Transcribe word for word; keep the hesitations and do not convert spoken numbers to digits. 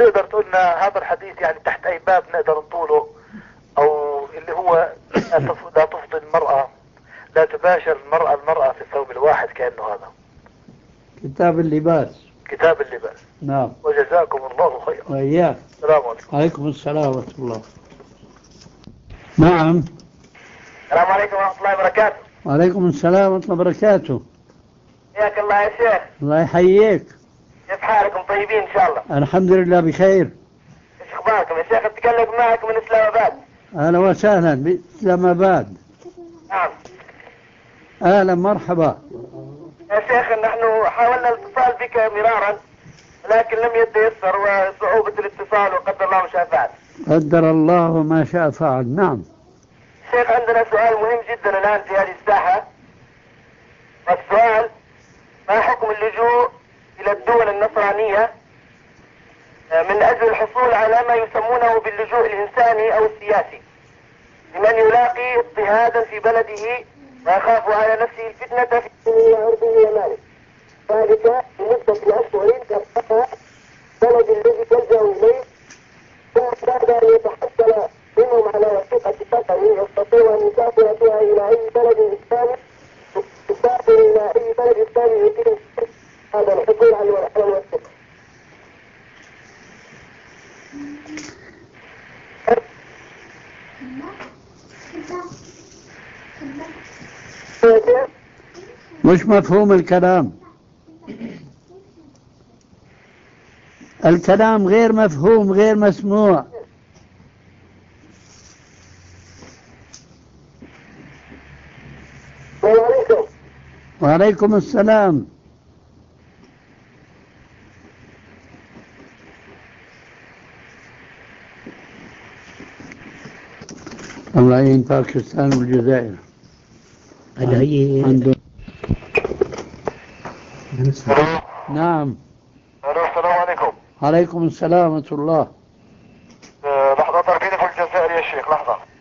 تقدر تقول لنا هذا الحديث يعني تحت اي باب نقدر نطوله، او اللي هو لا تفضي المرأة، لا تباشر المرأة المرأة في الثوب الواحد كأنه هذا كتاب اللباس. كتاب اللباس. نعم. وجزاكم الله خيرا. وإياك. السلام عليكم. عليكم السلام ورحمة الله. نعم. السلام عليكم ورحمة الله وبركاته. وعليكم السلام ورحمة الله وبركاته. حياك الله يا شيخ. الله يحييك. كيف حالكم؟ طيبين إن شاء الله؟ الحمد لله بخير. إيش أخباركم يا شيخ؟ أتكلم معك من إسلام آباد. أهلا وسهلا بإسلام آباد. نعم. أهلا مرحبا. يا شيخ نحن حاولنا الاتصال بك مرارا لكن لم يتيسر، وصعوبة الاتصال وقدر الله ما شاء فعل. قدر الله ما شاء فعل. نعم. شيخ عندنا سؤال مهم جدا الآن في هذه الساحة. السؤال: ما حكم اللجوء إلى الدول النصرانية من أجل الحصول على ما يسمونه باللجوء الإنساني أو السياسي، لمن يلاقي اضطهادا في بلده ويخاف على نفسه الفتنة في عرضه وماله، ذلك لمدة أشهر كفاها بلد الذي تلجأ إليه، ثم بعد أن يتحصل منهم على وثيقة سفر يستطيع أن يسافر فيها إلى أي بلد إسلامي، يسافر إلى أي بلد إسلامي يتم هذا الحصول على الوثيقة. مش مفهوم الكلام. الكلام غير مفهوم، غير مسموع. وعليكم. وعليكم السلام. الله يعين باكستان والجزائر. عنده. نعم. السلام عليكم. عليكم السلام ورحمة الله. لحظة، تركيني في الجزائر يا شيخ، لحظة.